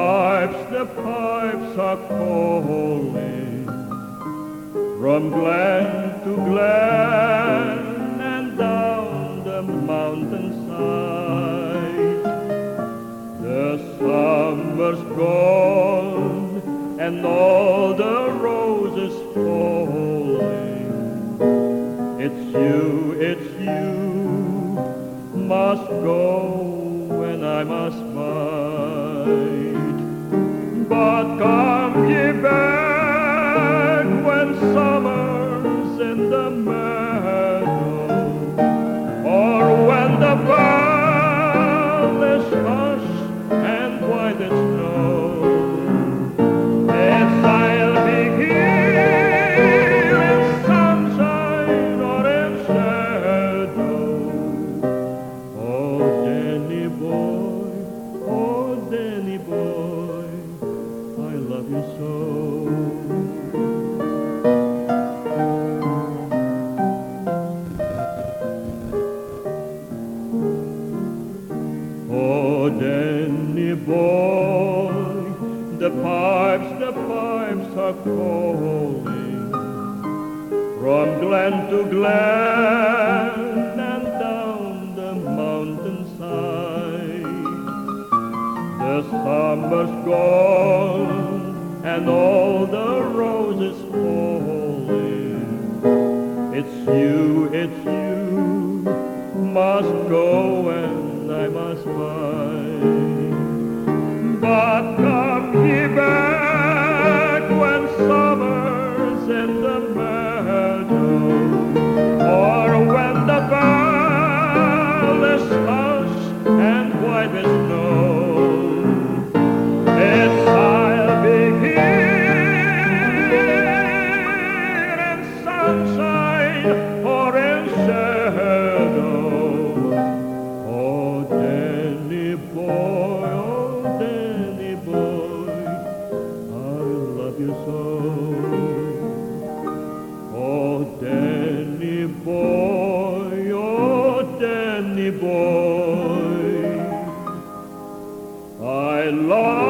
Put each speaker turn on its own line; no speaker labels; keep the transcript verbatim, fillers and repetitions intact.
pipes, the pipes are calling from glen to glen and down the mountainside. The summer's gone and all the roses falling. It's you, it's you, must go and I must bide. But come ye back when summer's in the meadow, or when the vale is hushed and white as snow. Yes, I'll be here in sunshine or in shadow. Oh, Danny boy, oh, Danny boy, I love you so. Oh, Danny boy, the pipes, the pipes are calling from glen to glen and down the mountainside. The summer's gone and all the roses falling. It's you, it's you, must go and I must bide. But come ye back when summer's in the meadow, or when the vale is hushed and white as snow. Yes, I'll be here in sunshine or in shadow. Oh, Danny boy, oh, Danny boy, I love you so. Oh, Danny boy, oh, Danny boy, I love